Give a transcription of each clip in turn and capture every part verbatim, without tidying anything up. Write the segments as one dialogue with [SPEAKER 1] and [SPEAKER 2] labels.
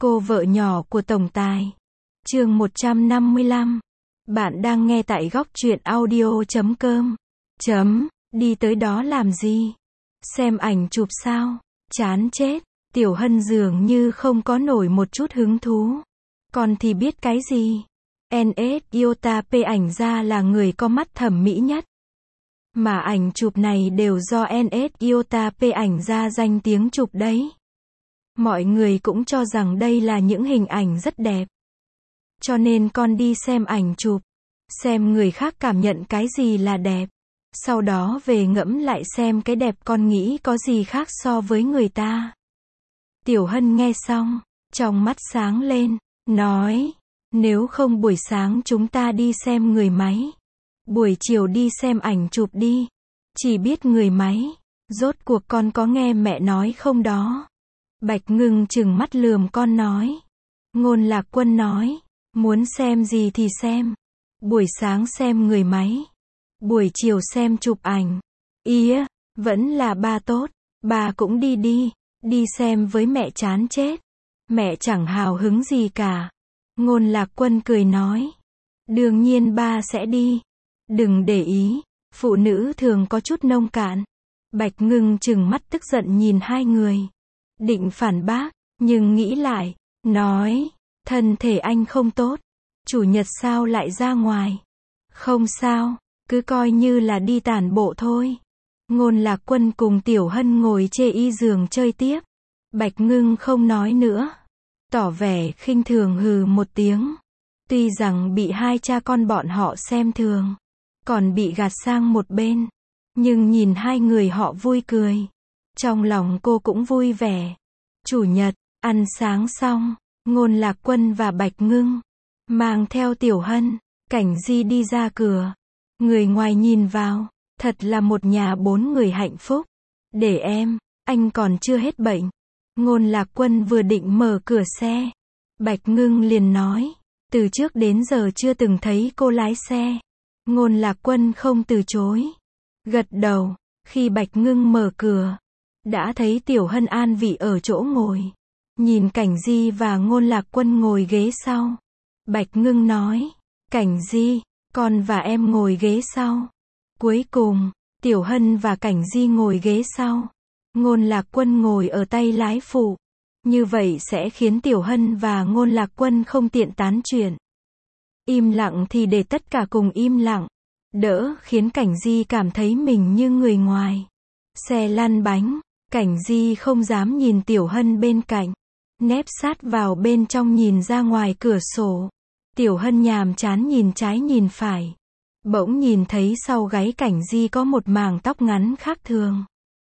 [SPEAKER 1] Cô vợ nhỏ của tổng tài. Chương một trăm năm mươi lăm. Bạn đang nghe tại góc truyện audio chấm com. Chấm, đi tới đó làm gì? Xem ảnh chụp sao? Chán chết. Tiểu Hân dường như không có nổi một chút hứng thú. Con thì biết cái gì? en ét Iota P ảnh ra là người có mắt thẩm mỹ nhất. Mà ảnh chụp này đều do en ét Iota P ảnh ra danh tiếng chụp đấy. Mọi người cũng cho rằng đây là những hình ảnh rất đẹp. Cho nên con đi xem ảnh chụp. Xem người khác cảm nhận cái gì là đẹp. Sau đó về ngẫm lại xem cái đẹp con nghĩ có gì khác so với người ta. Tiểu Hân nghe xong, trong mắt sáng lên, nói, nếu không buổi sáng chúng ta đi xem người máy. Buổi chiều đi xem ảnh chụp đi. Chỉ biết người máy. Rốt cuộc con có nghe mẹ nói không đó? Bạch Ngưng trừng mắt lườm con nói. Ngôn Lạc Quân nói, muốn xem gì thì xem. Buổi sáng xem người máy. Buổi chiều xem chụp ảnh. Ía, vẫn là ba tốt. Ba cũng đi đi. Đi xem với mẹ chán chết. Mẹ chẳng hào hứng gì cả. Ngôn Lạc Quân cười nói. Đương nhiên ba sẽ đi. Đừng để ý. Phụ nữ thường có chút nông cạn. Bạch Ngưng trừng mắt tức giận nhìn hai người. Định phản bác, nhưng nghĩ lại, nói, thân thể anh không tốt. Chủ nhật sao lại ra ngoài? Không sao, cứ coi như là đi tản bộ thôi. Ngôn Lạc Quân cùng Tiểu Hân ngồi chê y giường chơi tiếp. Bạch Ngưng không nói nữa. Tỏ vẻ khinh thường hừ một tiếng. Tuy rằng bị hai cha con bọn họ xem thường. Còn bị gạt sang một bên. Nhưng nhìn hai người họ vui cười. Trong lòng cô cũng vui vẻ. Chủ nhật, ăn sáng xong, Ngôn Lạc Quân và Bạch Ngưng mang theo Tiểu Hân, Cảnh Di đi ra cửa. Người ngoài nhìn vào, thật là một nhà bốn người hạnh phúc. Để em, anh còn chưa hết bệnh. Ngôn Lạc Quân vừa định mở cửa xe. Bạch Ngưng liền nói, từ trước đến giờ chưa từng thấy cô lái xe. Ngôn Lạc Quân không từ chối. Gật đầu, khi Bạch Ngưng mở cửa. Đã thấy Tiểu Hân an vị ở chỗ ngồi. Nhìn Cảnh Di và Ngôn Lạc Quân ngồi ghế sau. Bạch Ngưng nói, Cảnh Di, con và em ngồi ghế sau. Cuối cùng, Tiểu Hân và Cảnh Di ngồi ghế sau. Ngôn Lạc Quân ngồi ở tay lái phụ. Như vậy sẽ khiến Tiểu Hân và Ngôn Lạc Quân không tiện tán chuyện. Im lặng thì để tất cả cùng im lặng. Đỡ khiến Cảnh Di cảm thấy mình như người ngoài. Xe lăn bánh. Cảnh Di không dám nhìn Tiểu Hân bên cạnh. Nép sát vào bên trong nhìn ra ngoài cửa sổ. Tiểu Hân nhàm chán nhìn trái nhìn phải. Bỗng nhìn thấy sau gáy Cảnh Di có một màng tóc ngắn khác thường.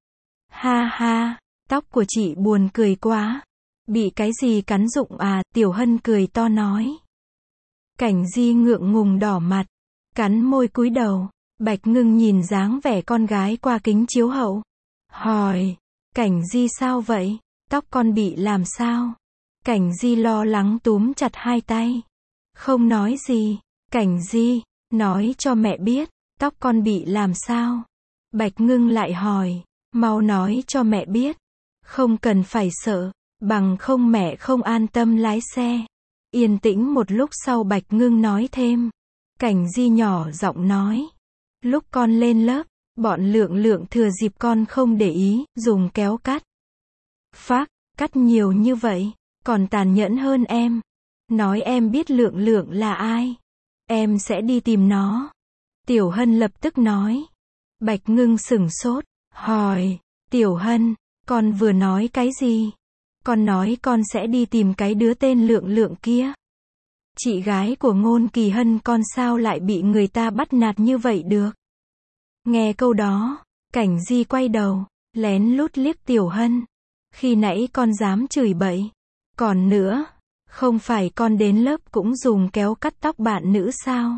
[SPEAKER 1] Ha ha, tóc của chị buồn cười quá. Bị cái gì cắn rụng à? Tiểu Hân cười to nói. Cảnh Di ngượng ngùng đỏ mặt. Cắn môi cúi đầu. Bạch Ngưng nhìn dáng vẻ con gái qua kính chiếu hậu. Hỏi. Cảnh Di sao vậy? Tóc con bị làm sao? Cảnh Di lo lắng túm chặt hai tay. Không nói gì. Cảnh Di, nói cho mẹ biết, tóc con bị làm sao? Bạch Ngưng lại hỏi, mau nói cho mẹ biết. Không cần phải sợ, bằng không mẹ không an tâm lái xe. Yên tĩnh một lúc sau Bạch Ngưng nói thêm. Cảnh Di nhỏ giọng nói. Lúc con lên lớp, bọn Lượng Lượng thừa dịp con không để ý, dùng kéo cắt. Phác, cắt nhiều như vậy, còn tàn nhẫn hơn em. Nói em biết Lượng Lượng là ai. Em sẽ đi tìm nó. Tiểu Hân lập tức nói. Bạch Ngưng sửng sốt, hỏi. Tiểu Hân, con vừa nói cái gì? Con nói con sẽ đi tìm cái đứa tên Lượng Lượng kia. Chị gái của Ngôn Kỳ Hân con sao lại bị người ta bắt nạt như vậy được? Nghe câu đó, Cảnh Di quay đầu, lén lút liếc Tiểu Hân. Khi nãy con dám chửi bậy. Còn nữa, không phải con đến lớp cũng dùng kéo cắt tóc bạn nữ sao?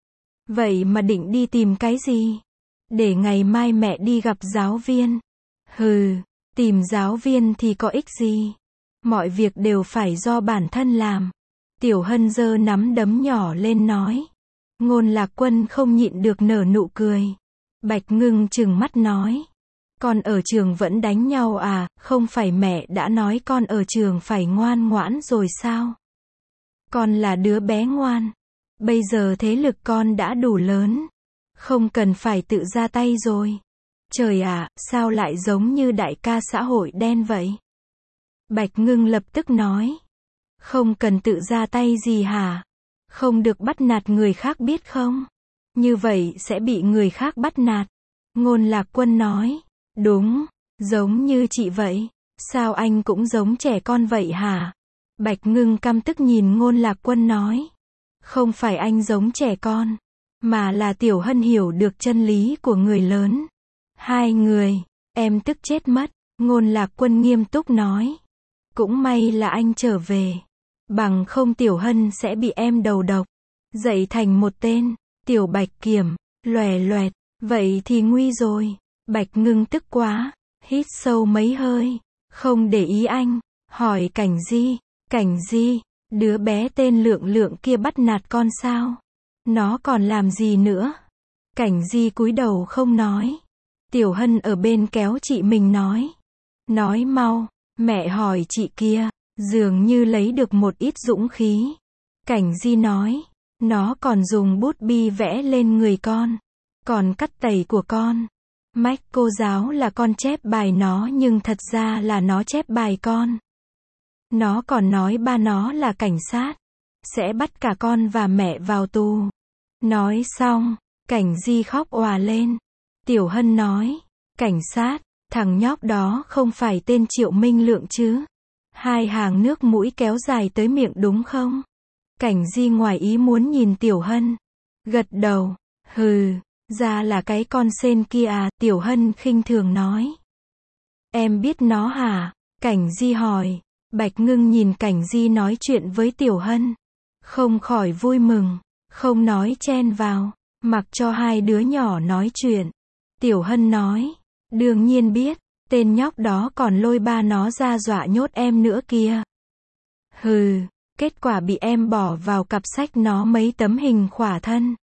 [SPEAKER 1] Vậy mà định đi tìm cái gì? Để ngày mai mẹ đi gặp giáo viên. Hừ, tìm giáo viên thì có ích gì? Mọi việc đều phải do bản thân làm. Tiểu Hân giơ nắm đấm nhỏ lên nói. Ngôn Lạc Quân không nhịn được nở nụ cười. Bạch Ngưng trừng mắt nói. Con ở trường vẫn đánh nhau à, không phải mẹ đã nói con ở trường phải ngoan ngoãn rồi sao? Con là đứa bé ngoan. Bây giờ thế lực con đã đủ lớn. Không cần phải tự ra tay rồi. Trời ạ, sao lại giống như đại ca xã hội đen vậy? Bạch Ngưng lập tức nói. Không cần tự ra tay gì hả? Không được bắt nạt người khác biết không? Như vậy sẽ bị người khác bắt nạt. Ngôn Lạc Quân nói. Đúng, giống như chị vậy. Sao anh cũng giống trẻ con vậy hả? Bạch Ngưng căm tức nhìn Ngôn Lạc Quân nói. Không phải anh giống trẻ con, mà là Tiểu Hân hiểu được chân lý của người lớn. Hai người, em tức chết mất. Ngôn Lạc Quân nghiêm túc nói. Cũng may là anh trở về. Bằng không Tiểu Hân sẽ bị em đầu độc. Dậy thành một tên, Tiểu Bạch Kiểm, lòe loẹt. Vậy thì nguy rồi. Bạch Ngưng tức quá, hít sâu mấy hơi. Không để ý anh, hỏi Cảnh Di. Cảnh Di, đứa bé tên Lượng Lượng kia bắt nạt con sao? Nó còn làm gì nữa? Cảnh Di cúi đầu không nói. Tiểu Hân ở bên kéo chị mình nói. Nói mau, mẹ hỏi chị kia, dường như lấy được một ít dũng khí. Cảnh Di nói, nó còn dùng bút bi vẽ lên người con, còn cắt tẩy của con. Mách cô giáo là con chép bài nó nhưng thật ra là nó chép bài con. Nó còn nói ba nó là cảnh sát, sẽ bắt cả con và mẹ vào tù. Nói xong, Cảnh Di khóc òa lên. Tiểu Hân nói, cảnh sát, thằng nhóc đó không phải tên Triệu Minh Lượng chứ? Hai hàng nước mũi kéo dài tới miệng đúng không? Cảnh Di ngoài ý muốn nhìn Tiểu Hân. Gật đầu, hừ, ra là cái con sên kia à, Tiểu Hân khinh thường nói. Em biết nó hả? Cảnh Di hỏi. Bạch Ngưng nhìn Cảnh Di nói chuyện với Tiểu Hân. Không khỏi vui mừng, không nói chen vào, mặc cho hai đứa nhỏ nói chuyện. Tiểu Hân nói, đương nhiên biết, tên nhóc đó còn lôi ba nó ra dọa nhốt em nữa kìa. Hừ, kết quả bị em bỏ vào cặp sách nó mấy tấm hình khỏa thân.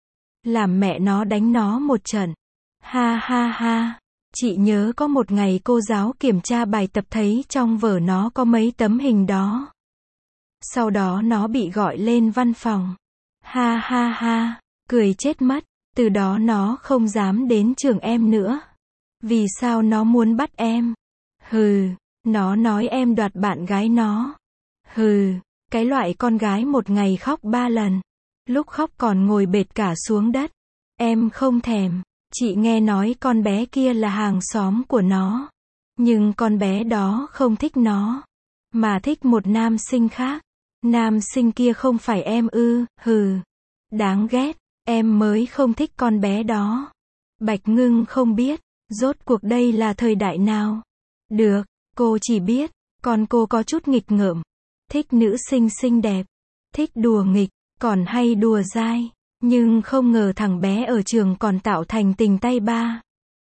[SPEAKER 1] Làm mẹ nó đánh nó một trận. Ha ha ha. Chị nhớ có một ngày cô giáo kiểm tra bài tập thấy trong vở nó có mấy tấm hình đó. Sau đó nó bị gọi lên văn phòng. Ha ha ha, cười chết mất. Từ đó nó không dám đến trường em nữa. Vì sao nó muốn bắt em? Hừ, nó nói em đoạt bạn gái nó. Hừ, cái loại con gái một ngày khóc ba lần. Lúc khóc còn ngồi bệt cả xuống đất. Em không thèm. Chị nghe nói con bé kia là hàng xóm của nó. Nhưng con bé đó không thích nó, mà thích một nam sinh khác. Nam sinh kia không phải em ư, hừ. Đáng ghét, em mới không thích con bé đó. Bạch Ngưng không biết, rốt cuộc đây là thời đại nào. Được, cô chỉ biết, con cô có chút nghịch ngợm. Thích nữ sinh xinh đẹp, thích đùa nghịch, còn hay đùa dai. Nhưng không ngờ thằng bé ở trường còn tạo thành tình tay ba.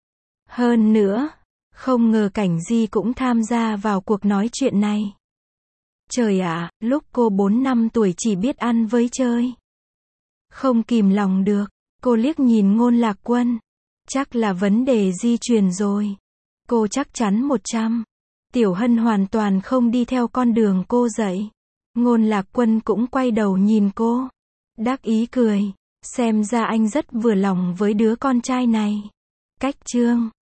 [SPEAKER 1] Hơn nữa, không ngờ Cảnh Di cũng tham gia vào cuộc nói chuyện này. Trời ạ, lúc cô bốn năm tuổi chỉ biết ăn với chơi. Không kìm lòng được, cô liếc nhìn Ngôn Lạc Quân. Chắc là vấn đề di truyền rồi. Cô chắc chắn một trăm. Tiểu Hân hoàn toàn không đi theo con đường cô dạy. Ngôn Lạc Quân cũng quay đầu nhìn cô. Đắc ý cười. Xem ra anh rất vừa lòng với đứa con trai này. Cách chương